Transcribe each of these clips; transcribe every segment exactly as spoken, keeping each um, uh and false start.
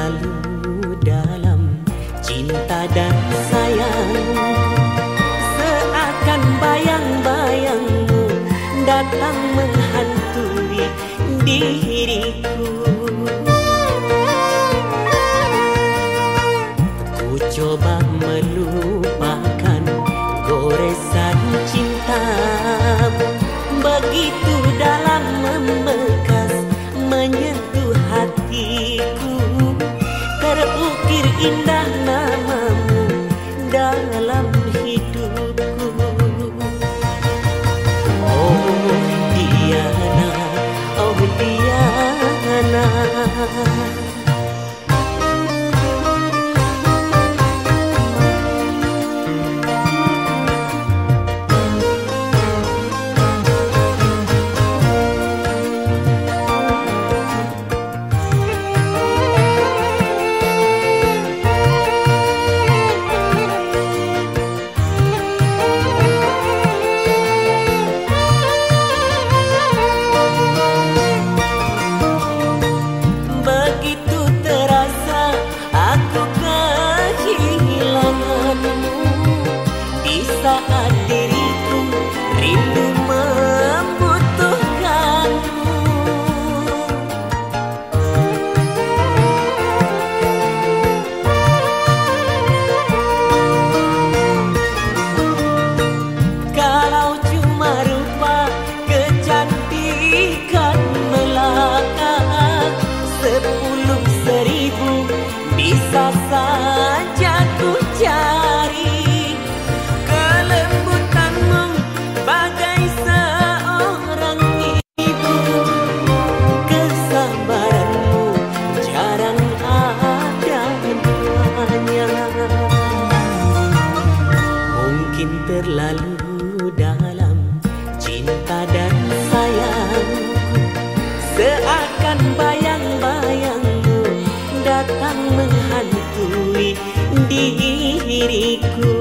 terlalu dalam cinta dan sayang, seakan bayang-bayangmu datang menghantui diriku. Ku coba melupakan goresan cintamu, begitu dalam membekas menyentuh hatiku. Terukir indah namamu dalam hidupku. Oh Diana, oh Diana. Saat diriku rindu membutuhkanmu, kalau cuma rupa kecantikan belaka, sepuluh seribu bisa saja ku cari. Terlalu dalam cinta dan sayangku, seakan bayang-bayangmu datang menghantui diriku.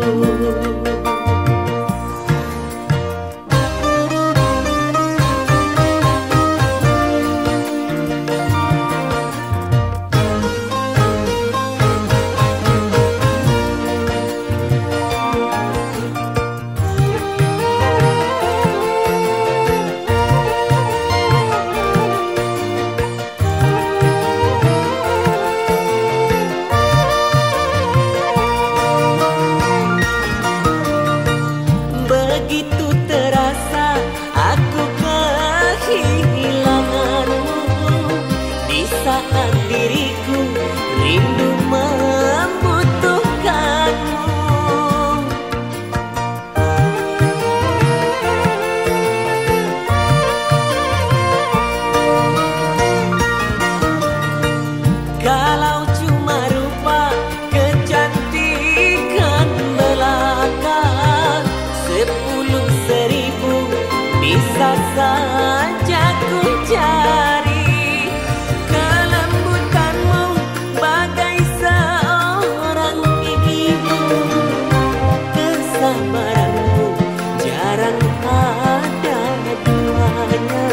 Begitu terasa aku kehilanganmu, di saat diriku rindu membutuhkanmu. Kalau cuma rupa kecantikan belaka, sepuluh seribu bisa saja ku cari. Kelembutanmu bagai seorang ibu, kesabaranmu jarang ada duanya.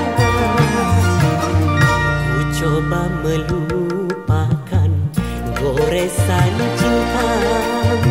Ku coba melupakan goresan cintamu,